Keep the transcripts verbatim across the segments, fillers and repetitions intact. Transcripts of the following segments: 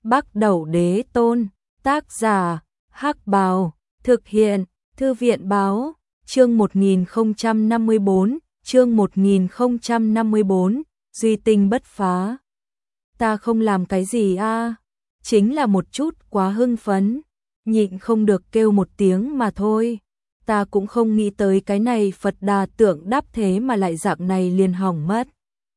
Bắc Đẩu Đế Tôn, tác giả, Hắc Bào, thực hiện, Thư viện Báo, chương một nghìn không trăm năm mươi bốn, chương một nghìn không trăm năm mươi bốn, duy tinh bất phá. Ta không làm cái gì a, chính là một chút quá hưng phấn, nhịn không được kêu một tiếng mà thôi. Ta cũng không nghĩ tới cái này Phật Đà tượng đáp thế mà lại dạng này liền hỏng mất.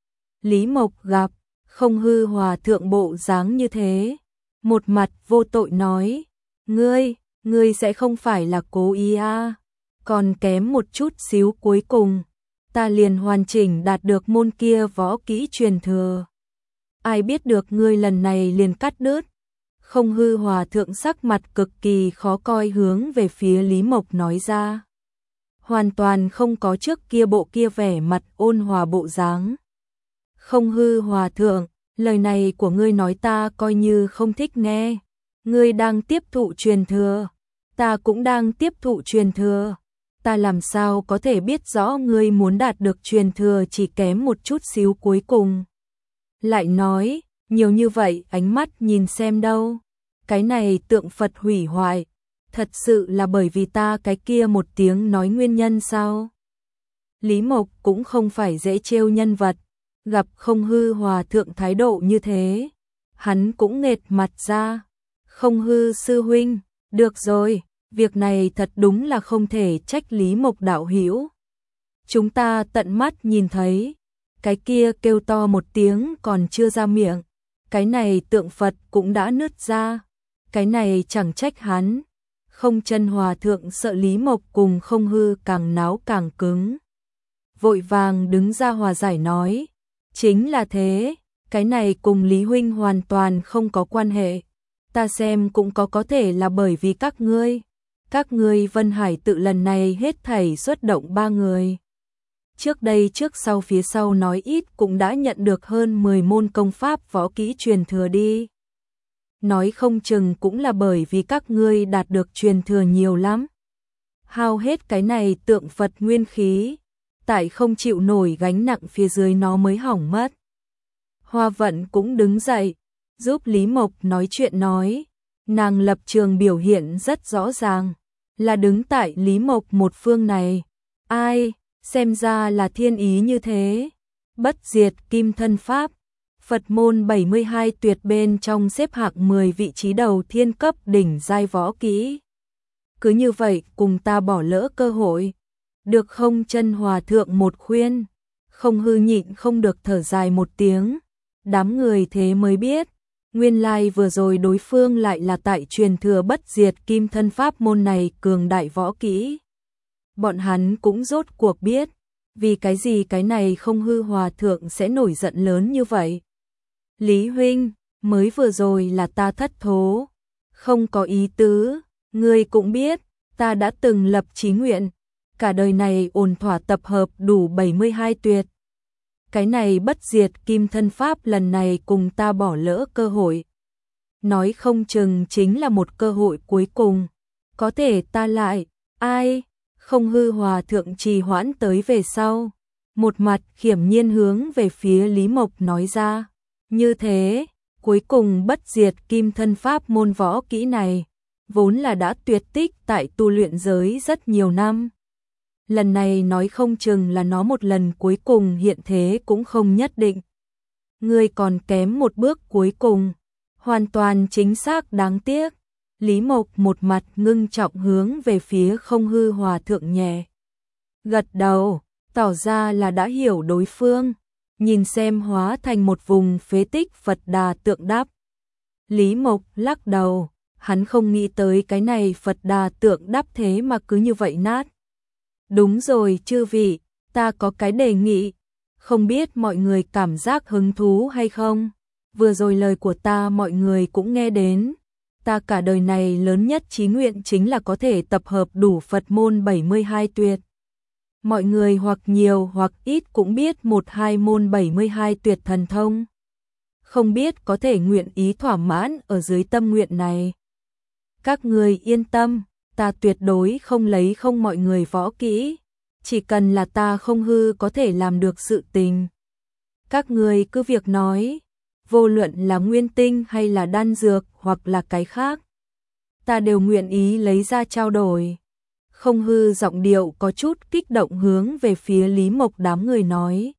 Lý Mộc gặp Không Hư Hòa thượng bộ dáng như thế, một mặt vô tội nói, ngươi, ngươi sẽ không phải là cố ý a, còn kém một chút xíu cuối cùng, ta liền hoàn chỉnh đạt được môn kia võ kỹ truyền thừa. Ai biết được ngươi lần này liền cắt đứt. Không Hư Hòa thượng sắc mặt cực kỳ khó coi hướng về phía Lý Mộc nói ra. Hoàn toàn không có trước kia bộ kia vẻ mặt ôn hòa bộ dáng. Không Hư Hòa thượng, lời này của ngươi nói ta coi như không thích nghe. Ngươi đang tiếp thụ truyền thừa, ta cũng đang tiếp thụ truyền thừa. Ta làm sao có thể biết rõ ngươi muốn đạt được truyền thừa chỉ kém một chút xíu cuối cùng. Lại nói, nhiều như vậy ánh mắt nhìn xem đâu. Cái này tượng Phật hủy hoại, thật sự là bởi vì ta cái kia một tiếng nói nguyên nhân sao? Lý Mộc cũng không phải dễ trêu nhân vật, gặp Không Hư Hòa thượng thái độ như thế, hắn cũng nghệt mặt ra. Không Hư sư huynh, được rồi, việc này thật đúng là không thể trách Lý Mộc đạo hữu. Chúng ta tận mắt nhìn thấy, cái kia kêu to một tiếng còn chưa ra miệng, cái này tượng Phật cũng đã nứt ra. Cái này chẳng trách hắn. Không Chân Hòa thượng sợ Lý Mộc cùng Không Hư càng náo càng cứng, vội vàng đứng ra hòa giải nói, chính là thế, cái này cùng Lý huynh hoàn toàn không có quan hệ. Ta xem cũng có có thể là bởi vì các ngươi. Các ngươi Vân Hải tự lần này hết thảy xuất động ba người. Trước đây trước sau phía sau nói ít cũng đã nhận được hơn mười môn công pháp võ kỹ truyền thừa đi. Nói không chừng cũng là bởi vì các ngươi đạt được truyền thừa nhiều lắm. Hao hết cái này tượng Phật nguyên khí, tại không chịu nổi gánh nặng phía dưới nó mới hỏng mất. Hoa Vận cũng đứng dậy, giúp Lý Mộc nói chuyện nói, nàng lập trường biểu hiện rất rõ ràng, là đứng tại Lý Mộc một phương này. Ai, xem ra là thiên ý như thế. Bất diệt kim thân pháp, Phật môn bảy mươi hai tuyệt bên trong xếp hạng mười vị trí đầu thiên cấp đỉnh giai võ kỹ. Cứ như vậy cùng ta bỏ lỡ cơ hội. Được Không Chân Hòa thượng một khuyên, Không Hư nhịn không được thở dài một tiếng. Đám người thế mới biết, nguyên lai vừa rồi đối phương lại là tại truyền thừa bất diệt kim thân pháp môn này cường đại võ kỹ. Bọn hắn cũng rốt cuộc biết, vì cái gì cái này Không Hư Hòa thượng sẽ nổi giận lớn như vậy. Lý huynh, mới vừa rồi là ta thất thố, không có ý tứ, ngươi cũng biết, ta đã từng lập chí nguyện, cả đời này ổn thỏa tập hợp đủ bảy mươi hai tuyệt. Cái này bất diệt kim thân pháp lần này cùng ta bỏ lỡ cơ hội. Nói không chừng chính là một cơ hội cuối cùng, có thể ta lại, ai, Không Hư Hòa thượng trì hoãn tới về sau. Một mặt khiểm nhiên hướng về phía Lý Mộc nói ra. Như thế, cuối cùng bất diệt kim thân pháp môn võ kỹ này, vốn là đã tuyệt tích tại tu luyện giới rất nhiều năm. Lần này nói không chừng là nó một lần cuối cùng hiện thế cũng không nhất định. Ngươi còn kém một bước cuối cùng, hoàn toàn chính xác đáng tiếc. Lý Mộc một mặt ngưng trọng hướng về phía Không Hư Hòa thượng nhẹ gật đầu, tỏ ra là đã hiểu đối phương. Nhìn xem hóa thành một vùng phế tích Phật Đà tượng đáp. Lý Mộc lắc đầu, hắn không nghĩ tới cái này Phật Đà tượng đáp thế mà cứ như vậy nát. Đúng rồi chư vị, ta có cái đề nghị, không biết mọi người cảm giác hứng thú hay không? Vừa rồi lời của ta mọi người cũng nghe đến, ta cả đời này lớn nhất chí nguyện chính là có thể tập hợp đủ Phật môn bảy mươi hai tuyệt. Mọi người hoặc nhiều hoặc ít cũng biết một hai môn bảy mươi hai tuyệt thần thông. Không biết có thể nguyện ý thỏa mãn ở dưới tâm nguyện này. Các người yên tâm, ta tuyệt đối không lấy không mọi người võ kỹ. Chỉ cần là ta Không Hư có thể làm được sự tình. Các người cứ việc nói. vô luận là nguyên tinh hay là đan dược hoặc là cái khác, ta đều nguyện ý lấy ra trao đổi. Không hư giọng điệu có chút kích động hướng về phía Lý Mộc đám người nói.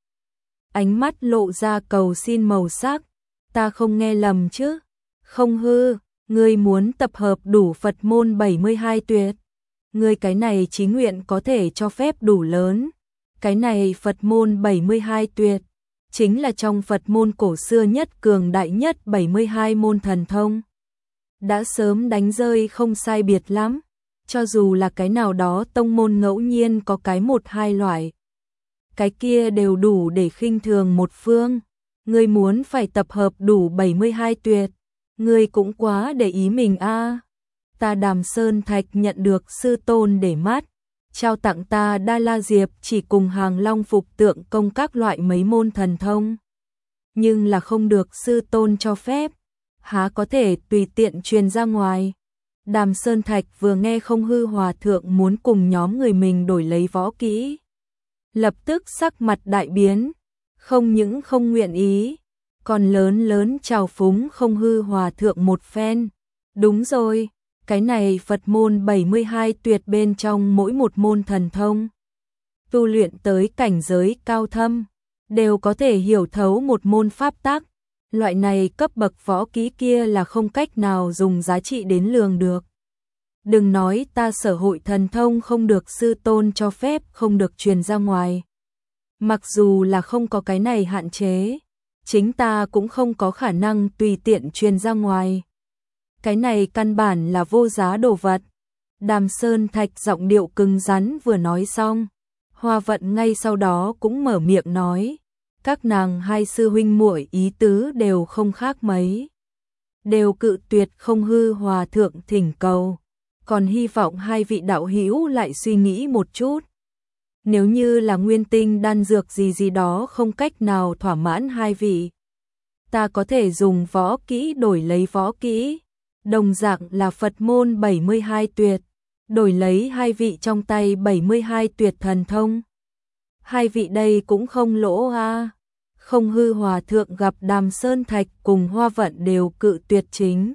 Ánh mắt lộ ra cầu xin màu sắc, ta không nghe lầm chứ? Không hư, ngươi muốn tập hợp đủ Phật môn bảy mươi hai tuyệt. Ngươi cái này chí nguyện có thể cho phép đủ lớn. Cái này Phật môn bảy mươi hai tuyệt, chính là trong Phật môn cổ xưa nhất cường đại nhất bảy mươi hai môn thần thông. Đã sớm đánh rơi không sai biệt lắm, cho dù là cái nào đó tông môn ngẫu nhiên có cái một hai loại. Cái kia đều đủ để khinh thường một phương. Ngươi muốn phải tập hợp đủ bảy mươi hai tuyệt, ngươi cũng quá để ý mình a. Ta Đàm Sơn Thạch nhận được sư tôn để mắt, trao tặng ta Đa La Diệp chỉ cùng Hàng Long phục tượng công các loại mấy môn thần thông. Nhưng là không được sư tôn cho phép, há có thể tùy tiện truyền ra ngoài. Đàm Sơn Thạch vừa nghe Không hư hòa thượng muốn cùng nhóm người mình đổi lấy võ kỹ, lập tức sắc mặt đại biến, không những không nguyện ý, còn lớn lớn chào phúng Không hư hòa thượng một phen. Đúng rồi, cái này Phật môn bảy mươi hai tuyệt bên trong mỗi một môn thần thông, tu luyện tới cảnh giới cao thâm, đều có thể hiểu thấu một môn pháp tắc. Loại này cấp bậc võ kỹ kia là không cách nào dùng giá trị đến lường được. Đừng nói ta sở hội thần thông không được sư tôn cho phép không được truyền ra ngoài. Mặc dù là không có cái này hạn chế, chính ta cũng không có khả năng tùy tiện truyền ra ngoài. Cái này căn bản là vô giá đồ vật. Đàm Sơn Thạch giọng điệu cứng rắn vừa nói xong, Hoa Vận ngay sau đó cũng mở miệng nói. Các nàng hai sư huynh muội ý tứ đều không khác mấy, đều cự tuyệt Không hư hòa thượng thỉnh cầu, còn hy vọng hai vị đạo hữu lại suy nghĩ một chút. Nếu như là nguyên tinh đan dược gì gì đó không cách nào thỏa mãn hai vị, ta có thể dùng võ kỹ đổi lấy võ kỹ, đồng dạng là Phật môn bảy mươi hai tuyệt, đổi lấy hai vị trong tay bảy mươi hai tuyệt thần thông. Hai vị đây cũng không lỗ a. Không hư hòa thượng gặp Đàm Sơn Thạch cùng Hoa Vận đều cự tuyệt chính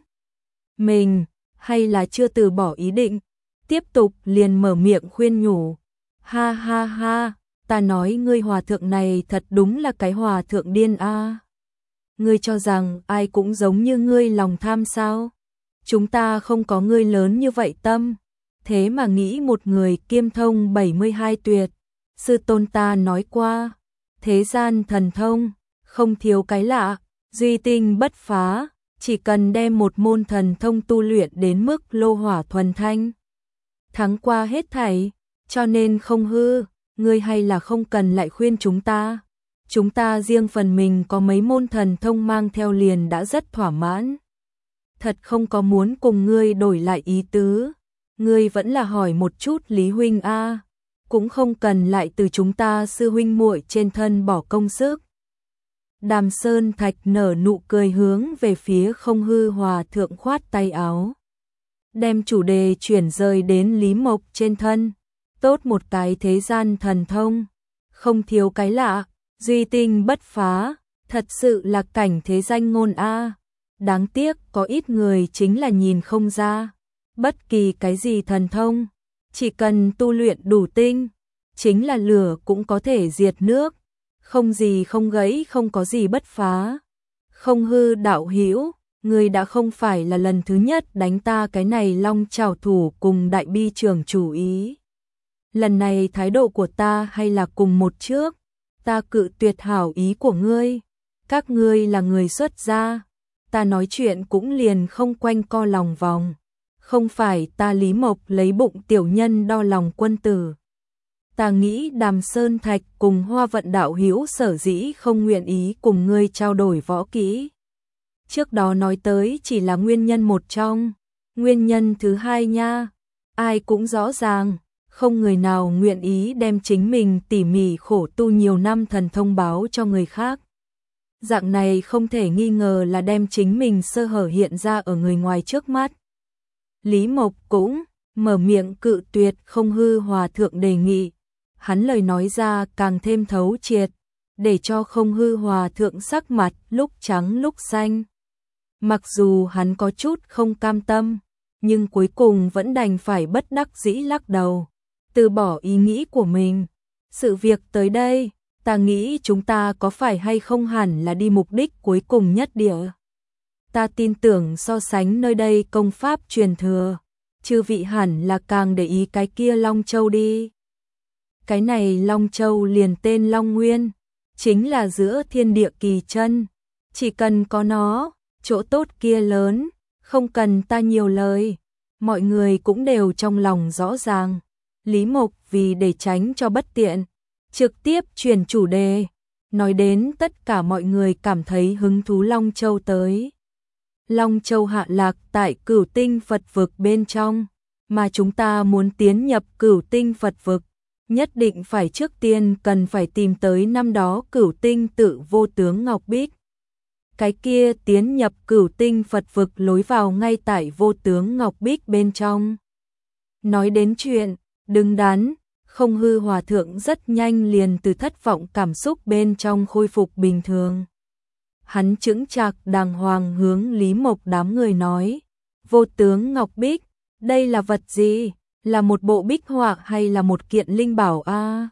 mình, hay là chưa từ bỏ ý định, tiếp tục liền mở miệng khuyên nhủ. Ha ha ha, ta nói ngươi hòa thượng này thật đúng là cái hòa thượng điên a. Ngươi cho rằng ai cũng giống như ngươi lòng tham sao? Chúng ta không có ngươi lớn như vậy tâm, thế mà nghĩ một người kiêm thông bảy mươi hai tuyệt. Sư tôn ta nói qua, thế gian thần thông, không thiếu cái lạ, duy tinh bất phá, chỉ cần đem một môn thần thông tu luyện đến mức lô hỏa thuần thanh, thắng qua hết thảy, cho nên Không hư, ngươi hay là không cần lại khuyên chúng ta. Chúng ta riêng phần mình có mấy môn thần thông mang theo liền đã rất thỏa mãn. Thật không có muốn cùng ngươi đổi lại ý tứ, ngươi vẫn là hỏi một chút Lý huynh a. Cũng không cần lại từ chúng ta sư huynh muội trên thân bỏ công sức. Đàm Sơn Thạch nở nụ cười hướng về phía Không hư hòa thượng khoát tay áo, đem chủ đề chuyển rời đến Lý Mộc trên thân. Tốt một cái thế gian thần thông, không thiếu cái lạ, duy tinh bất phá, thật sự là cảnh thế danh ngôn a. Đáng tiếc có ít người chính là nhìn không ra, bất kỳ cái gì thần thông, chỉ cần tu luyện đủ tinh, chính là lửa cũng có thể diệt nước, không gì không gãy, không có gì bất phá. Không hư đạo hữu, ngươi đã không phải là lần thứ nhất đánh ta cái này long trảo thủ cùng đại bi trưởng chủ ý. Lần này thái độ của ta hay là cùng một trước, ta cự tuyệt hảo ý của ngươi. Các ngươi là người xuất gia, ta nói chuyện cũng liền không quanh co lòng vòng. Không phải ta Lý Mộc lấy bụng tiểu nhân đo lòng quân tử. Ta nghĩ Đàm Sơn Thạch cùng Hoa Vận đạo hữu sở dĩ không nguyện ý cùng ngươi trao đổi võ kỹ. Trước đó nói tới chỉ là nguyên nhân một trong, nguyên nhân thứ hai nha, ai cũng rõ ràng, không người nào nguyện ý đem chính mình tỉ mỉ khổ tu nhiều năm thần thông báo cho người khác. Dạng này không thể nghi ngờ là đem chính mình sơ hở hiện ra ở người ngoài trước mắt. Lý Mộc cũng mở miệng cự tuyệt Không hư hòa thượng đề nghị, hắn lời nói ra càng thêm thấu triệt, để cho Không Hư Hòa thượng sắc mặt lúc trắng lúc xanh. Mặc dù hắn có chút không cam tâm, nhưng cuối cùng vẫn đành phải bất đắc dĩ lắc đầu, từ bỏ ý nghĩ của mình. Sự việc tới đây, ta nghĩ chúng ta có phải hay không hẳn là đi mục đích cuối cùng nhất địa. Ta tin tưởng so sánh nơi đây công pháp truyền thừa, chư vị hẳn là càng để ý cái kia Long Châu đi. Cái này Long Châu liền tên Long Nguyên, chính là giữa thiên địa kỳ chân, chỉ cần có nó, chỗ tốt kia lớn, không cần ta nhiều lời, mọi người cũng đều trong lòng rõ ràng. Lý Mộc vì để tránh cho bất tiện, trực tiếp chuyển chủ đề, nói đến tất cả mọi người cảm thấy hứng thú Long Châu tới. Long Châu hạ lạc tại Cửu Tinh Phật vực bên trong, mà chúng ta muốn tiến nhập Cửu Tinh Phật vực, nhất định phải trước tiên cần phải tìm tới năm đó Cửu Tinh tự vô tướng Ngọc Bích. Cái kia tiến nhập Cửu Tinh Phật vực lối vào ngay tại vô tướng Ngọc Bích bên trong. Nói đến chuyện đứng đắn, Không Hư Hòa thượng rất nhanh liền từ thất vọng cảm xúc bên trong khôi phục bình thường. Hắn chững chạc đàng hoàng hướng Lý Mộc đám người nói, vô tướng Ngọc Bích, đây là vật gì? Là một bộ bích họa hay là một kiện linh bảo a? À?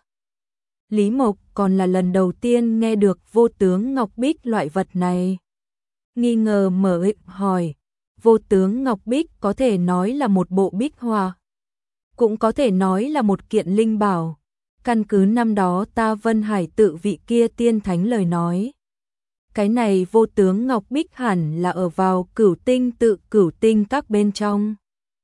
Lý Mộc còn là lần đầu tiên nghe được vô tướng Ngọc Bích loại vật này. Nghi ngờ mở miệng hỏi, vô tướng Ngọc Bích có thể nói là một bộ bích họa, cũng có thể nói là một kiện linh bảo. Căn cứ năm đó ta Vân Hải tự vị kia tiên thánh lời nói, cái này vô tướng Ngọc Bích hẳn là ở vào Cửu Tinh tự Cửu Tinh các bên trong.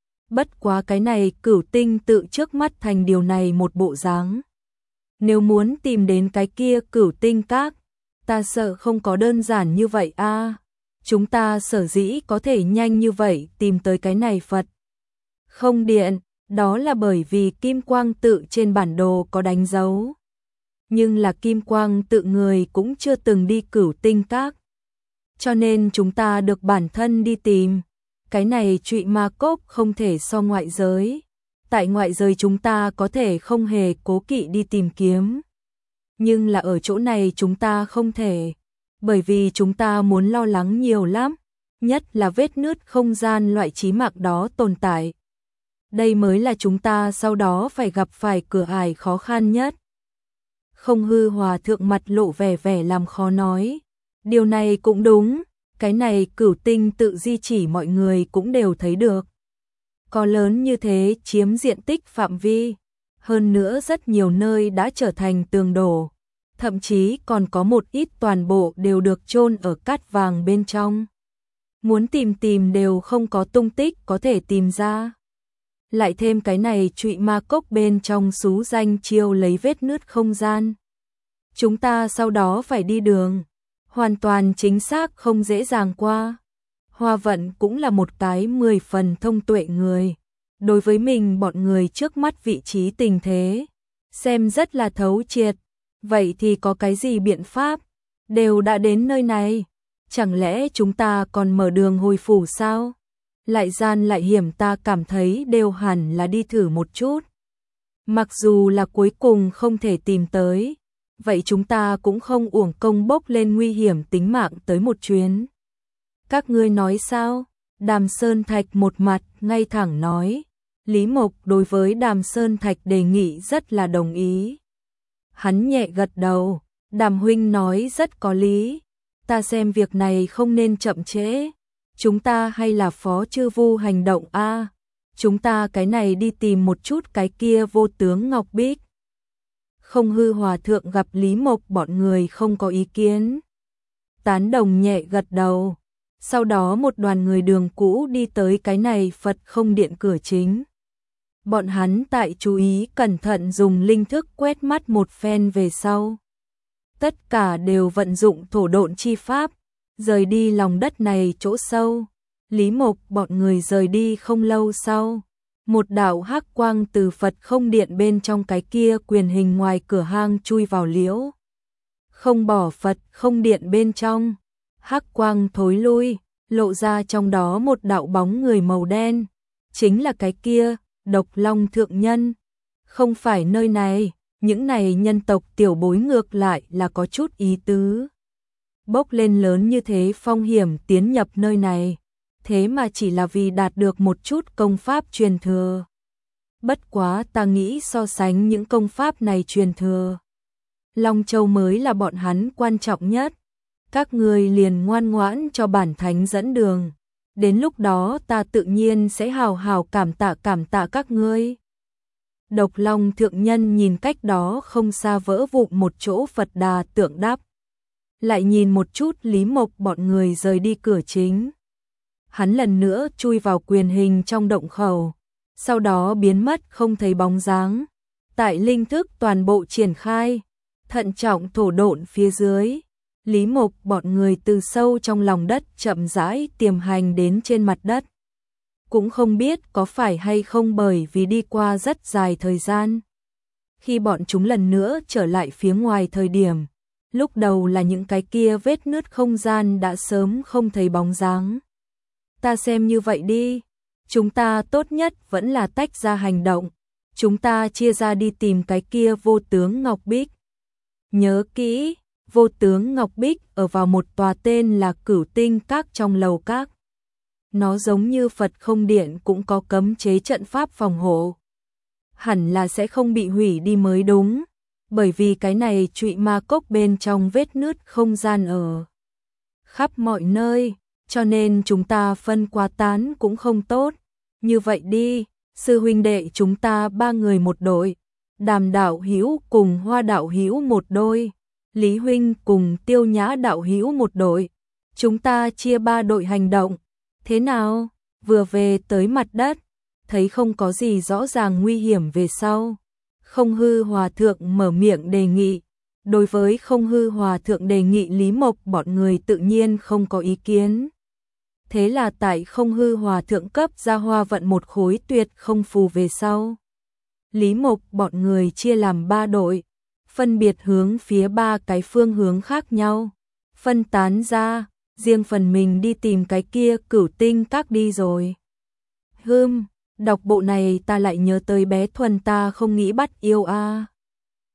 Bất quá cái này Cửu Tinh tự trước mắt thành điều này một bộ dáng. Nếu muốn tìm đến cái kia Cửu Tinh các, ta sợ không có đơn giản như vậy a. À, chúng ta sở dĩ có thể nhanh như vậy tìm tới cái này Phật không điện, đó là bởi vì Kim Quang tự trên bản đồ có đánh dấu. Nhưng là Kim Quang tự người cũng chưa từng đi Cửu Tinh các, cho nên chúng ta được bản thân đi tìm. Cái này Trụy Ma Cốc không thể so ngoại giới. Tại ngoại giới chúng ta có thể không hề cố kỵ đi tìm kiếm. Nhưng là ở chỗ này chúng ta không thể. Bởi vì chúng ta muốn lo lắng nhiều lắm. Nhất là vết nứt không gian loại chí mạng đó tồn tại. Đây mới là chúng ta sau đó phải gặp phải cửa ải khó khăn nhất. Không Hư Hòa thượng mặt lộ vẻ vẻ làm khó nói. Điều này cũng đúng. Cái này Cửu Tinh tự di chỉ mọi người cũng đều thấy được. Có lớn như thế chiếm diện tích phạm vi. Hơn nữa rất nhiều nơi đã trở thành tường đổ. Thậm chí còn có một ít toàn bộ đều được chôn ở cát vàng bên trong. Muốn tìm tìm đều không có tung tích có thể tìm ra. Lại thêm cái này Trụy Ma Cốc bên trong xú danh chiêu lấy vết nứt không gian. Chúng ta sau đó phải đi đường. Hoàn toàn chính xác không dễ dàng qua. Hoa Vận cũng là một cái mười phần thông tuệ người. Đối với mình bọn người trước mắt vị trí tình thế, xem rất là thấu triệt. Vậy thì có cái gì biện pháp? Đều đã đến nơi này. Chẳng lẽ chúng ta còn mở đường hồi phủ sao? Lại gian lại hiểm ta cảm thấy đều hẳn là đi thử một chút. Mặc dù là cuối cùng không thể tìm tới. Vậy chúng ta cũng không uổng công bốc lên nguy hiểm tính mạng tới một chuyến. Các ngươi nói sao? Đàm Sơn Thạch một mặt ngay thẳng nói. Lý Mộc đối với Đàm Sơn Thạch đề nghị rất là đồng ý. Hắn nhẹ gật đầu. Đàm huynh nói rất có lý. Ta xem việc này không nên chậm trễ. Chúng ta hay là phó chư vu hành động a. À, chúng ta cái này đi tìm một chút cái kia vô tướng Ngọc Bích. Không Hư Hòa thượng gặp Lý Mộc bọn người không có ý kiến. Tán đồng nhẹ gật đầu. Sau đó một đoàn người đường cũ đi tới cái này Phật không điện cửa chính. Bọn hắn tại chú ý cẩn thận dùng linh thức quét mắt một phen về sau. Tất cả đều vận dụng thổ độn chi pháp, rời đi lòng đất này chỗ sâu. Lý Mộc bọn người rời đi không lâu sau. Một đạo hắc quang từ Phật không điện bên trong cái kia quyền hình ngoài cửa hang chui vào liễu. Không bỏ Phật không điện bên trong. Hắc quang thối lui, lộ ra trong đó một đạo bóng người màu đen. Chính là cái kia, Độc Long Thượng Nhân. Không phải nơi này, những này nhân tộc tiểu bối ngược lại là có chút ý tứ. Bốc lên lớn như thế phong hiểm tiến nhập nơi này, thế mà chỉ là vì đạt được một chút công pháp truyền thừa. Bất quá ta nghĩ so sánh những công pháp này truyền thừa, Long Châu mới là bọn hắn quan trọng nhất. Các người liền ngoan ngoãn cho bản thánh dẫn đường. Đến lúc đó ta tự nhiên sẽ hào hào cảm tạ cảm tạ các ngươi. Độc Long thượng nhân nhìn cách đó không xa vỡ vụn một chỗ Phật Đà tượng đáp. Lại nhìn một chút Lý Mộc bọn người rời đi cửa chính. Hắn lần nữa chui vào quyền hình trong động khẩu, sau đó biến mất không thấy bóng dáng. Tại linh thức toàn bộ triển khai, thận trọng thổ độn phía dưới, Lý Mộc bọn người từ sâu trong lòng đất chậm rãi tiềm hành đến trên mặt đất. Cũng không biết có phải hay không bởi vì đi qua rất dài thời gian. Khi bọn chúng lần nữa trở lại phía ngoài thời điểm, lúc đầu là những cái kia vết nứt không gian đã sớm không thấy bóng dáng. Ta xem như vậy đi, chúng ta tốt nhất vẫn là tách ra hành động, chúng ta chia ra đi tìm cái kia vô tướng Ngọc Bích. Nhớ kỹ, vô tướng Ngọc Bích ở vào một tòa tên là Cửu Tinh Các trong lầu các. Nó giống như Phật Không Điện cũng có cấm chế trận pháp phòng hộ. Hẳn là sẽ không bị hủy đi mới đúng, bởi vì cái này trụy ma cốc bên trong vết nứt không gian ở khắp mọi nơi, cho nên chúng ta phân quá tán cũng không tốt. Như vậy đi, sư huynh đệ chúng ta ba người một đội, Đàm đạo hữu cùng Hoa đạo hữu một đôi, Lý huynh cùng Tiêu Nhã đạo hữu một đội. Chúng ta chia ba đội hành động. Thế nào? Vừa về tới mặt đất, thấy không có gì rõ ràng nguy hiểm về sau. Không Hư Hòa thượng mở miệng đề nghị. Đối với Không Hư Hòa thượng đề nghị, Lý Mộc bọn người tự nhiên không có ý kiến. Thế là tại Không Hư Hòa thượng cấp ra hoa vận một khối tuyệt không phù về sau, Lý Mộc bọn người chia làm ba đội, phân biệt hướng phía ba cái phương hướng khác nhau, phân tán ra, riêng phần mình đi tìm cái kia Cửu Tinh Các đi rồi. Hừm, đọc bộ này ta lại nhớ tới bé Thuần ta không nghĩ bắt yêu a. À.